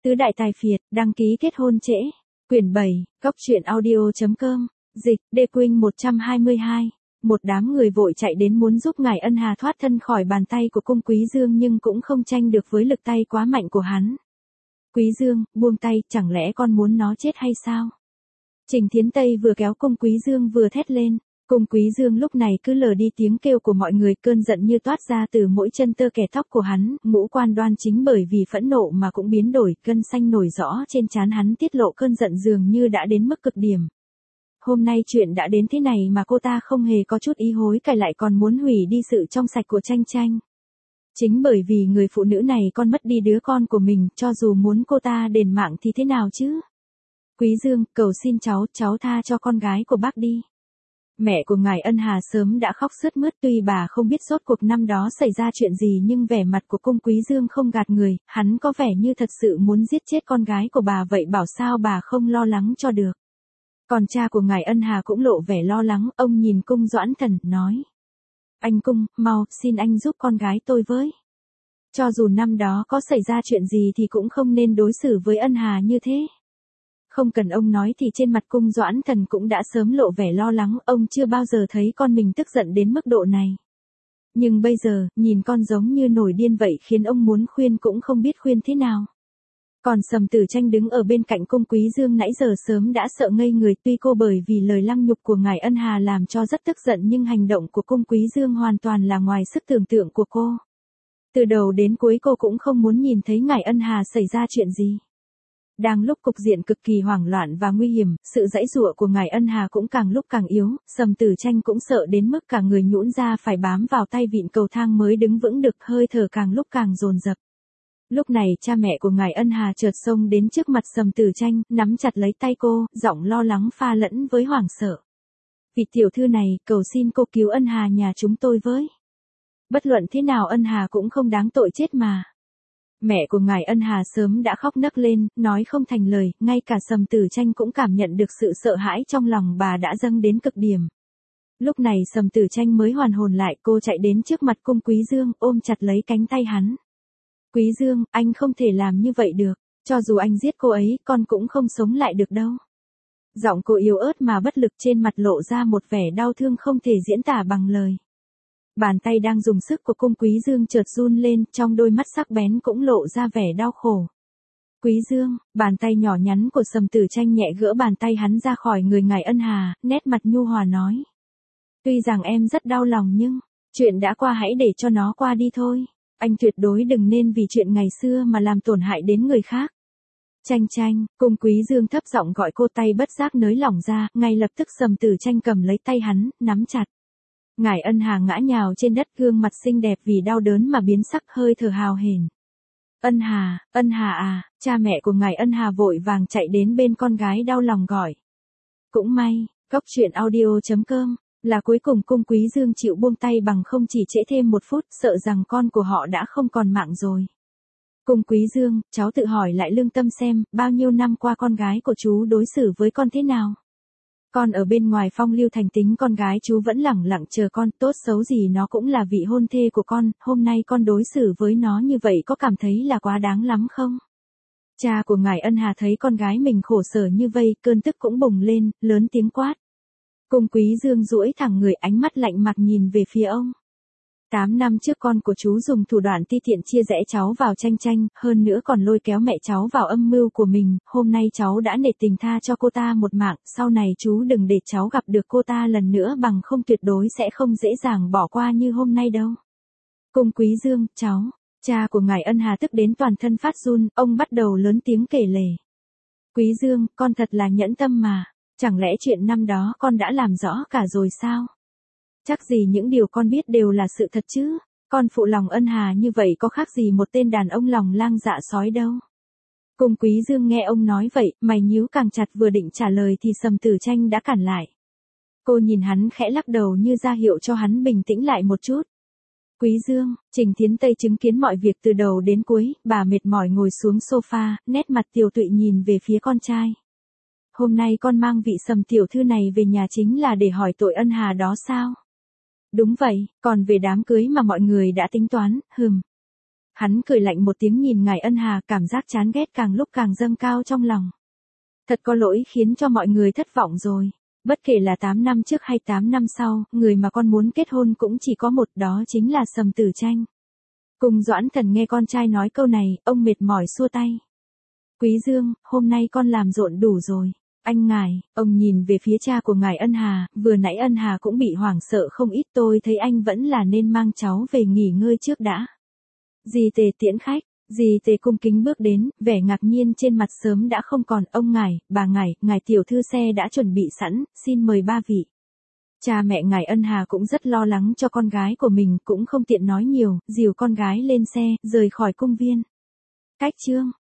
Tứ đại tài phiệt, đăng ký kết hôn trễ. Quyển 7, Cóc truyện audio.com, dịch, Đê Quynh 122. Một đám người vội chạy đến muốn giúp ngài Ân Hà thoát thân khỏi bàn tay của cung Quý Dương nhưng cũng không tranh được với lực tay quá mạnh của hắn. Quý Dương, buông tay, chẳng lẽ con muốn nó chết hay sao? Trình Thiến Tây vừa kéo cung Quý Dương vừa thét lên. Cung Quý Dương lúc này cứ lờ đi tiếng kêu của mọi người, cơn giận như toát ra từ mỗi chân tơ kẻ tóc của hắn, ngũ quan đoan chính bởi vì phẫn nộ mà cũng biến đổi, gân xanh nổi rõ trên trán hắn tiết lộ cơn giận dường như đã đến mức cực điểm. Hôm nay chuyện đã đến thế này mà cô ta không hề có chút ý hối cải, lại còn muốn hủy đi sự trong sạch của Tranh Tranh. Chính bởi vì người phụ nữ này con mất đi đứa con của mình, cho dù muốn cô ta đền mạng thì thế nào chứ? Quý Dương, cầu xin cháu tha cho con gái của bác đi. Mẹ của ngài Ân Hà sớm đã khóc sướt mướt, tuy bà không biết rốt cuộc năm đó xảy ra chuyện gì nhưng vẻ mặt của cung Quý Dương không gạt người, hắn có vẻ như thật sự muốn giết chết con gái của bà vậy, bảo sao bà không lo lắng cho được. Còn cha của ngài Ân Hà cũng lộ vẻ lo lắng, ông nhìn cung Doãn Thần, nói. Anh Cung, mau, xin anh giúp con gái tôi với. Cho dù năm đó có xảy ra chuyện gì thì cũng không nên đối xử với Ân Hà như thế. Không cần ông nói thì trên mặt cung Doãn Thần cũng đã sớm lộ vẻ lo lắng, ông chưa bao giờ thấy con mình tức giận đến mức độ này. Nhưng bây giờ, nhìn con giống như nổi điên vậy khiến ông muốn khuyên cũng không biết khuyên thế nào. Còn Sầm Tử Tranh đứng ở bên cạnh cung Quý Dương nãy giờ sớm đã sợ ngây người, tuy cô bởi vì lời lăng nhục của ngài Ân Hà làm cho rất tức giận nhưng hành động của cung Quý Dương hoàn toàn là ngoài sức tưởng tượng của cô. Từ đầu đến cuối cô cũng không muốn nhìn thấy ngài Ân Hà xảy ra chuyện gì. Đang lúc cục diện cực kỳ hoảng loạn và nguy hiểm, sự giãy giụa của ngài Ân Hà cũng càng lúc càng yếu, Sầm Tử Tranh cũng sợ đến mức cả người nhũn ra phải bám vào tay vịn cầu thang mới đứng vững được, hơi thở càng lúc càng dồn dập. Lúc này cha mẹ của ngài Ân Hà chợt xông đến trước mặt Sầm Tử Tranh, nắm chặt lấy tay cô, giọng lo lắng pha lẫn với hoảng sợ. Vị tiểu thư này, cầu xin cô cứu Ân Hà nhà chúng tôi với. Bất luận thế nào Ân Hà cũng không đáng tội chết mà. Mẹ của ngài Ân Hà sớm đã khóc nấc lên, nói không thành lời, ngay cả Sầm Tử Tranh cũng cảm nhận được sự sợ hãi trong lòng bà đã dâng đến cực điểm. Lúc này Sầm Tử Tranh mới hoàn hồn lại, cô chạy đến trước mặt cung Quý Dương, ôm chặt lấy cánh tay hắn. Quý Dương, anh không thể làm như vậy được, cho dù anh giết cô ấy, con cũng không sống lại được đâu. Giọng cô yếu ớt mà bất lực, trên mặt lộ ra một vẻ đau thương không thể diễn tả bằng lời. Bàn tay đang dùng sức của cung Quý Dương chợt run lên, trong đôi mắt sắc bén cũng lộ ra vẻ đau khổ. Quý Dương, bàn tay nhỏ nhắn của Sầm Tử Tranh nhẹ gỡ bàn tay hắn ra khỏi người ngài Ân Hà, nét mặt nhu hòa nói. Tuy rằng em rất đau lòng nhưng, chuyện đã qua hãy để cho nó qua đi thôi. Anh tuyệt đối đừng nên vì chuyện ngày xưa mà làm tổn hại đến người khác. Tranh Tranh, cung Quý Dương thấp giọng gọi cô, tay bất giác nới lỏng ra, ngay lập tức Sầm Tử Tranh cầm lấy tay hắn, nắm chặt. Ngài Ân Hà ngã nhào trên đất, gương mặt xinh đẹp vì đau đớn mà biến sắc, hơi thở hào hển. Ân Hà à, cha mẹ của ngài Ân Hà vội vàng chạy đến bên con gái đau lòng gọi. Cũng may, Cóc truyện audio.com, là cuối cùng cung Quý Dương chịu buông tay, bằng không chỉ trễ thêm một phút, sợ rằng con của họ đã không còn mạng rồi. Cung Quý Dương, cháu tự hỏi lại lương tâm xem, bao nhiêu năm qua con gái của chú đối xử với con thế nào? Con ở bên ngoài phong lưu thành tính, con gái chú vẫn lẳng lặng chờ con, tốt xấu gì nó cũng là vị hôn thê của con, hôm nay con đối xử với nó như vậy có cảm thấy là quá đáng lắm không? Cha của ngài Ân Hà thấy con gái mình khổ sở như vây, cơn tức cũng bùng lên, lớn tiếng quát. Cung Quý Dương duỗi thẳng người, ánh mắt lạnh mặt nhìn về phía ông. 8 năm trước con của chú dùng thủ đoạn ti tiện chia rẽ cháu vào Tranh Tranh, hơn nữa còn lôi kéo mẹ cháu vào âm mưu của mình, hôm nay cháu đã nể tình tha cho cô ta một mạng, sau này chú đừng để cháu gặp được cô ta lần nữa, bằng không tuyệt đối sẽ không dễ dàng bỏ qua như hôm nay đâu. Cung Quý Dương, cha của ngài Ân Hà tức đến toàn thân phát run, ông bắt đầu lớn tiếng kể lể. Quý Dương, con thật là nhẫn tâm mà, chẳng lẽ chuyện năm đó con đã làm rõ cả rồi sao? Chắc gì những điều con biết đều là sự thật chứ, con phụ lòng Ân Hà như vậy có khác gì một tên đàn ông lòng lang dạ sói đâu. Cung Quý Dương nghe ông nói vậy, mày nhíu càng chặt, vừa định trả lời thì Sầm Tử Tranh đã cản lại. Cô nhìn hắn khẽ lắc đầu như ra hiệu cho hắn bình tĩnh lại một chút. Quý Dương, Trình Thiến Tây chứng kiến mọi việc từ đầu đến cuối, bà mệt mỏi ngồi xuống sofa, nét mặt tiều tụy nhìn về phía con trai. Hôm nay con mang vị Sầm tiểu thư này về nhà chính là để hỏi tội Ân Hà đó sao? Đúng vậy, còn về đám cưới mà mọi người đã tính toán, Hắn cười lạnh một tiếng nhìn ngài Ân Hà, cảm giác chán ghét càng lúc càng dâng cao trong lòng. Thật có lỗi khiến cho mọi người thất vọng rồi. Bất kể là 8 năm trước hay 8 năm sau, người mà con muốn kết hôn cũng chỉ có một, đó chính là Sầm Tử Tranh. Cùng Doãn Thần nghe con trai nói câu này, ông mệt mỏi xua tay. Quý Dương, hôm nay con làm rộn đủ rồi. Anh ngài, ông nhìn về phía cha của ngài Ân Hà, vừa nãy Ân Hà cũng bị hoảng sợ không ít, tôi thấy anh vẫn là nên mang cháu về nghỉ ngơi trước đã. Dì Tề tiễn khách, dì Tề cung kính bước đến, vẻ ngạc nhiên trên mặt sớm đã không còn. Ông ngài, bà ngài tiểu thư xe đã chuẩn bị sẵn, xin mời ba vị. Cha mẹ ngài Ân Hà cũng rất lo lắng cho con gái của mình, cũng không tiện nói nhiều, dìu con gái lên xe, rời khỏi cung viên. Cách chương